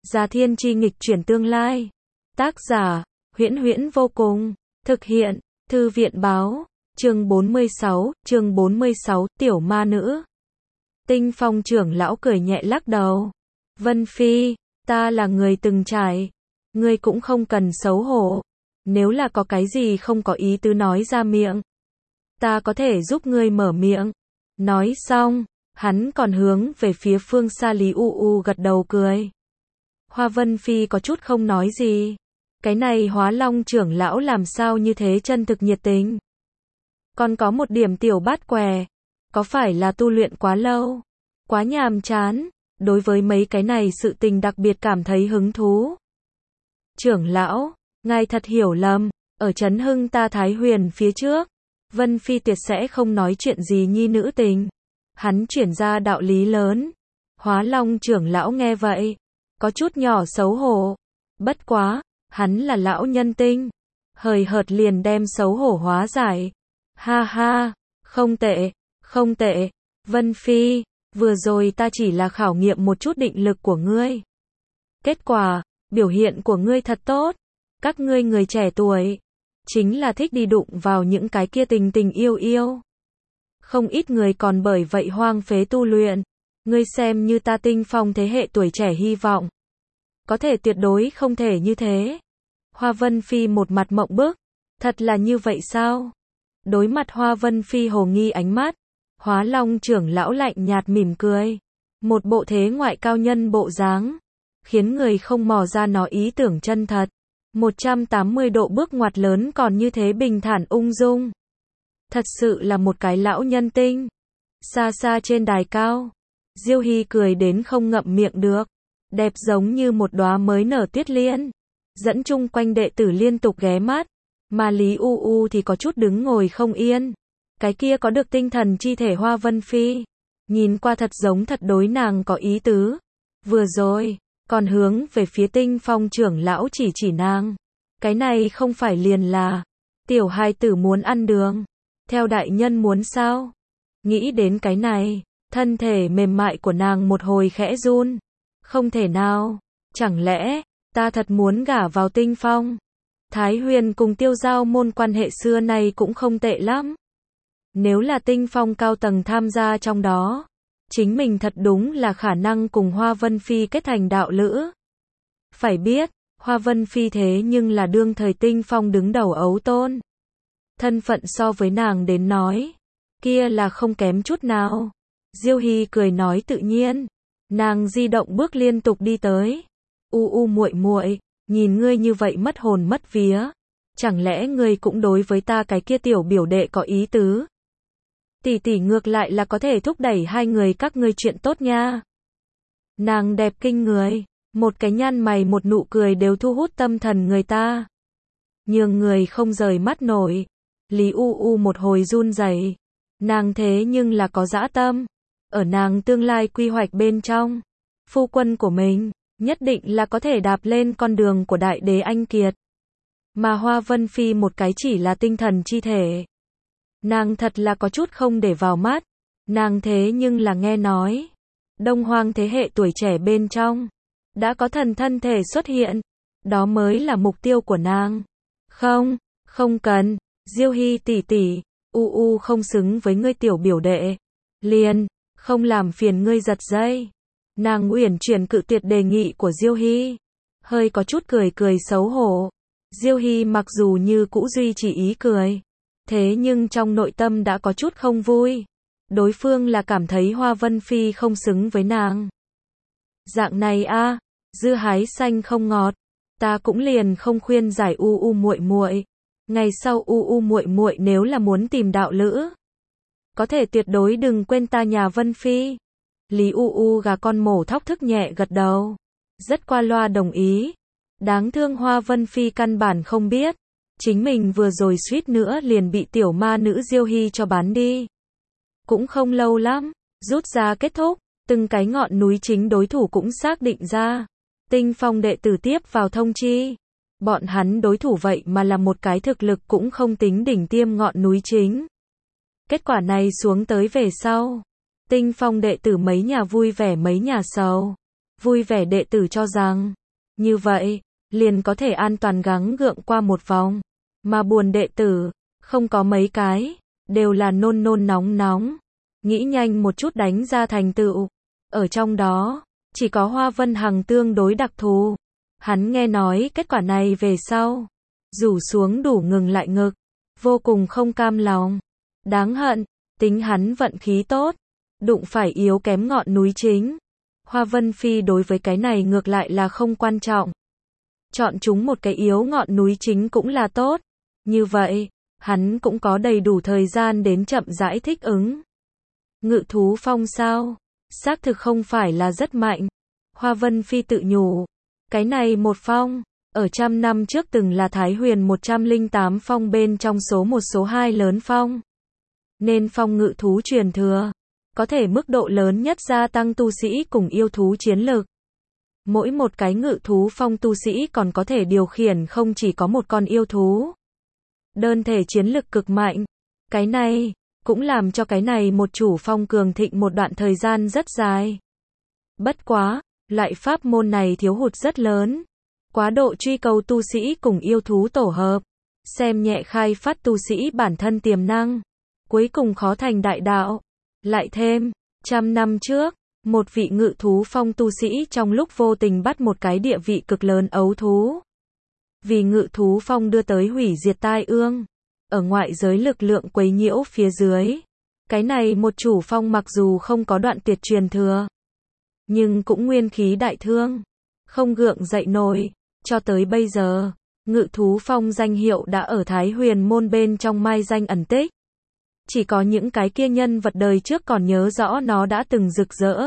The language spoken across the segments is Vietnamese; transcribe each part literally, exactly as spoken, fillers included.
Gia Thiên Chi nghịch chuyển tương lai. Tác giả, Huyễn Huyễn vô cùng. Thực hiện, Thư viện báo. Chương bốn mươi sáu, chương bốn mươi sáu, tiểu ma nữ. Tinh Phong trưởng lão cười nhẹ lắc đầu. Vân Phi, ta là người từng trải. Ngươi cũng không cần xấu hổ. Nếu là có cái gì không có ý tứ nói ra miệng, ta có thể giúp ngươi mở miệng. Nói xong, hắn còn hướng về phía phương xa Lý U U gật đầu cười. Hoa Vân Phi có chút không nói gì. Cái này Hóa Long trưởng lão làm sao như thế chân thực nhiệt tình. Còn có một điểm tiểu bát què. Có phải là tu luyện quá lâu? Quá nhàm chán? Đối với mấy cái này sự tình đặc biệt cảm thấy hứng thú. Trưởng lão, ngài thật hiểu lầm. Ở Trấn Hưng ta Thái Huyền phía trước, Vân Phi tuyệt sẽ không nói chuyện gì nhi nữ tình. Hắn chuyển ra đạo lý lớn. Hóa Long trưởng lão nghe vậy, có chút nhỏ xấu hổ. Bất quá, hắn là lão nhân tinh. Hời hợt liền đem xấu hổ hóa giải. Ha ha, không tệ, không tệ. Vân Phi, vừa rồi ta chỉ là khảo nghiệm một chút định lực của ngươi. Kết quả, biểu hiện của ngươi thật tốt. Các ngươi người trẻ tuổi, chính là thích đi đụng vào những cái kia tình tình yêu yêu. Không ít người còn bởi vậy hoang phế tu luyện. Ngươi xem như ta Tinh Phong thế hệ tuổi trẻ hy vọng. Có thể tuyệt đối không thể như thế. Hoa Vân Phi một mặt mộng bức. Thật là như vậy sao? Đối mặt Hoa Vân Phi hồ nghi ánh mắt, Hóa Long trưởng lão lạnh nhạt mỉm cười. Một bộ thế ngoại cao nhân bộ dáng, khiến người không mò ra nó ý tưởng chân thật. một trăm tám mươi độ bước ngoặt lớn còn như thế bình thản ung dung. Thật sự là một cái lão nhân tinh. Xa xa trên đài cao, Diêu Hy cười đến không ngậm miệng được. Đẹp giống như một đóa mới nở tuyết liên. Dẫn chung quanh đệ tử liên tục ghé mắt. Mà Lý U U thì có chút đứng ngồi không yên. Cái kia có được tinh thần chi thể Hoa Vân Phi. Nhìn qua thật giống thật đối nàng có ý tứ. Vừa rồi, còn hướng về phía Tinh Phong trưởng lão chỉ chỉ nàng. Cái này không phải liền là tiểu hài tử muốn ăn đường. Theo đại nhân muốn sao? Nghĩ đến cái này, thân thể mềm mại của nàng một hồi khẽ run. Không thể nào, chẳng lẽ, ta thật muốn gả vào Tinh Phong? Thái Huyền cùng Tiêu Giao môn quan hệ xưa nay cũng không tệ lắm. Nếu là Tinh Phong cao tầng tham gia trong đó, chính mình thật đúng là khả năng cùng Hoa Vân Phi kết thành đạo lữ. Phải biết, Hoa Vân Phi thế nhưng là đương thời Tinh Phong đứng đầu ấu tôn. Thân phận so với nàng đến nói, kia là không kém chút nào. Diêu Hy cười nói tự nhiên. Nàng di động bước liên tục đi tới. U U muội muội, nhìn ngươi như vậy mất hồn mất vía, chẳng lẽ ngươi cũng đối với ta cái kia tiểu biểu đệ có ý tứ? Tỷ tỷ ngược lại là có thể thúc đẩy hai người các ngươi chuyện tốt nha. Nàng đẹp kinh người, một cái nhăn mày một nụ cười đều thu hút tâm thần người ta. Nhường người không rời mắt nổi. Lý U U một hồi run rẩy. Nàng thế nhưng là có dã tâm. Ở nàng tương lai quy hoạch bên trong, phu quân của mình nhất định là có thể đạp lên con đường của đại đế anh kiệt. Mà Hoa Vân Phi một cái chỉ là tinh thần chi thể. Nàng thật là có chút không để vào mắt. Nàng thế nhưng là nghe nói, Đông Hoang thế hệ tuổi trẻ bên trong đã có thần thân thể xuất hiện. Đó mới là mục tiêu của nàng. Không, không cần, Diêu Hy tỷ tỷ, U U không xứng với ngươi tiểu biểu đệ. Liền, không làm phiền ngươi giật dây. Nàng uyển chuyển cự tuyệt đề nghị của Diêu Hy. Hơi có chút cười cười xấu hổ. Diêu Hy mặc dù như cũ duy trì ý cười, thế nhưng trong nội tâm đã có chút không vui. Đối phương là cảm thấy Hoa Vân Phi không xứng với nàng. Dạng này a, dưa hái xanh không ngọt. Ta cũng liền không khuyên giải U U muội muội. Ngày sau U U muội muội nếu là muốn tìm đạo lữ, có thể tuyệt đối đừng quên ta nhà Vân Phi. Lý U U gà con mổ thóc thức nhẹ gật đầu. Rất qua loa đồng ý. Đáng thương Hoa Vân Phi căn bản không biết. Chính mình vừa rồi suýt nữa liền bị tiểu ma nữ Diêu Hy cho bán đi. Cũng không lâu lắm. Rút ra kết thúc. Từng cái ngọn núi chính đối thủ cũng xác định ra. Tinh Phong đệ tử tiếp vào thông chi. Bọn hắn đối thủ vậy mà là một cái thực lực cũng không tính đỉnh tiêm ngọn núi chính. Kết quả này xuống tới về sau. Tinh Phong đệ tử mấy nhà vui vẻ mấy nhà sầu. Vui vẻ đệ tử cho rằng, như vậy, liền có thể an toàn gắng gượng qua một vòng. Mà buồn đệ tử, không có mấy cái, đều là nôn nôn nóng nóng. Nghĩ nhanh một chút đánh ra thành tựu. Ở trong đó, chỉ có Hoa Vân Hằng tương đối đặc thù. Hắn nghe nói kết quả này về sau, rủ xuống đủ ngừng lại ngực, vô cùng không cam lòng. Đáng hận, tính hắn vận khí tốt, đụng phải yếu kém ngọn núi chính. Hoa Vân Phi đối với cái này ngược lại là không quan trọng. Chọn chúng một cái yếu ngọn núi chính cũng là tốt. Như vậy, hắn cũng có đầy đủ thời gian đến chậm rãi thích ứng. Ngự thú phong sao? Xác thực không phải là rất mạnh. Hoa Vân Phi tự nhủ. Cái này một phong, ở trăm năm trước từng là Thái Huyền một trăm lẻ tám phong bên trong số một số hai lớn phong. Nên phong ngự thú truyền thừa, có thể mức độ lớn nhất gia tăng tu sĩ cùng yêu thú chiến lực. Mỗi một cái ngự thú phong tu sĩ còn có thể điều khiển không chỉ có một con yêu thú. Đơn thể chiến lực cực mạnh. Cái này, cũng làm cho cái này một chủ phong cường thịnh một đoạn thời gian rất dài. Bất quá, loại pháp môn này thiếu hụt rất lớn. Quá độ truy cầu tu sĩ cùng yêu thú tổ hợp. Xem nhẹ khai phát tu sĩ bản thân tiềm năng. Cuối cùng khó thành đại đạo. Lại thêm, trăm năm trước, một vị ngự thú phong tu sĩ trong lúc vô tình bắt một cái địa vị cực lớn ấu thú. Vì ngự thú phong đưa tới hủy diệt tai ương. Ở ngoại giới lực lượng quấy nhiễu phía dưới. Cái này một chủ phong mặc dù không có đoạn tuyệt truyền thừa. Nhưng cũng nguyên khí đại thương. Không gượng dậy nổi. Cho tới bây giờ, ngự thú phong danh hiệu đã ở Thái Huyền môn bên trong mai danh ẩn tích. Chỉ có những cái kia nhân vật đời trước còn nhớ rõ nó đã từng rực rỡ.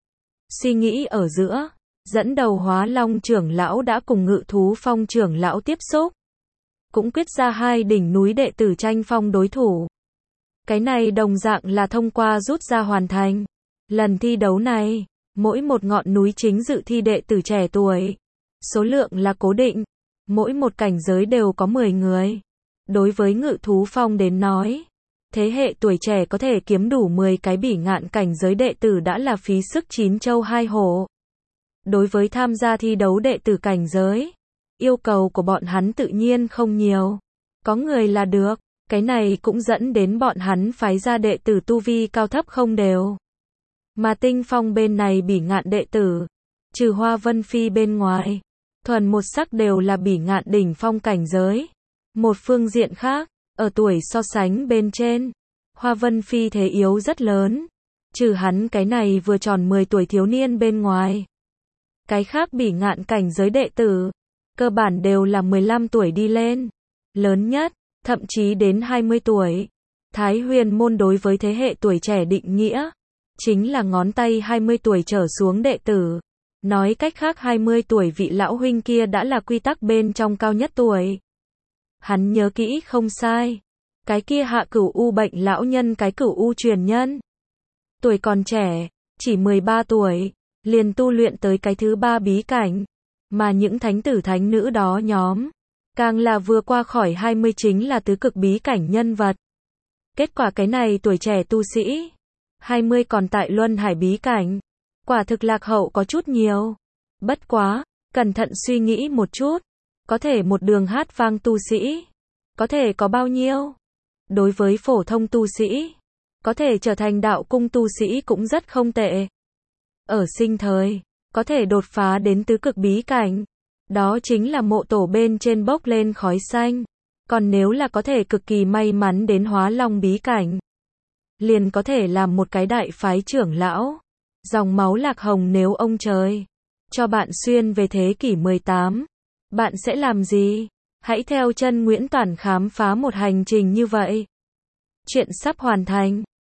Suy nghĩ ở giữa, dẫn đầu Hóa Long trưởng lão đã cùng ngự thú phong trưởng lão tiếp xúc. Cũng quyết ra hai đỉnh núi đệ tử tranh phong đối thủ. Cái này đồng dạng là thông qua rút ra hoàn thành. Lần thi đấu này, mỗi một ngọn núi chính dự thi đệ tử trẻ tuổi. Số lượng là cố định. Mỗi một cảnh giới đều có mười người. Đối với ngự thú phong đến nói, thế hệ tuổi trẻ có thể kiếm đủ mười cái bỉ ngạn cảnh giới đệ tử đã là phí sức chín châu hai hổ. Đối với tham gia thi đấu đệ tử cảnh giới, yêu cầu của bọn hắn tự nhiên không nhiều. Có người là được, cái này cũng dẫn đến bọn hắn phái ra đệ tử tu vi cao thấp không đều. Mà tinh phong bên này bỉ ngạn đệ tử, trừ Hoa Vân Phi bên ngoài, thuần một sắc đều là bỉ ngạn đỉnh phong cảnh giới. Một phương diện khác, ở tuổi so sánh bên trên, Hoa Vân Phi thế yếu rất lớn. Trừ hắn cái này vừa tròn mười tuổi thiếu niên bên ngoài. Cái khác bỉ ngạn cảnh giới đệ tử, cơ bản đều là mười lăm tuổi đi lên. Lớn nhất, thậm chí đến hai mươi tuổi. Thái Huyền môn đối với thế hệ tuổi trẻ định nghĩa, chính là ngón tay hai mươi tuổi trở xuống đệ tử. Nói cách khác hai mươi tuổi vị lão huynh kia đã là quy tắc bên trong cao nhất tuổi. Hắn nhớ kỹ không sai. Cái kia Hạ Cửu U bệnh lão nhân cái Cửu U truyền nhân. Tuổi còn trẻ, chỉ mười ba tuổi, liền tu luyện tới cái thứ ba bí cảnh. Mà những thánh tử thánh nữ đó nhóm, càng là vừa qua khỏi hai mươi chính là tứ cực bí cảnh nhân vật. Kết quả cái này tuổi trẻ tu sĩ, hai mươi còn tại Luân Hải bí cảnh. Quả thực lạc hậu có chút nhiều. Bất quá, cẩn thận suy nghĩ một chút. Có thể một đường hát vang tu sĩ, có thể có bao nhiêu? Đối với phổ thông tu sĩ, có thể trở thành đạo cung tu sĩ cũng rất không tệ. Ở sinh thời, có thể đột phá đến tứ cực bí cảnh. Đó chính là mộ tổ bên trên bốc lên khói xanh. Còn nếu là có thể cực kỳ may mắn đến Hóa Long bí cảnh, liền có thể làm một cái đại phái trưởng lão. Dòng máu lạc hồng nếu ông trời cho bạn xuyên về thế kỷ mười tám, bạn sẽ làm gì? Hãy theo chân Nguyễn Toản khám phá một hành trình như vậy. Chuyện sắp hoàn thành.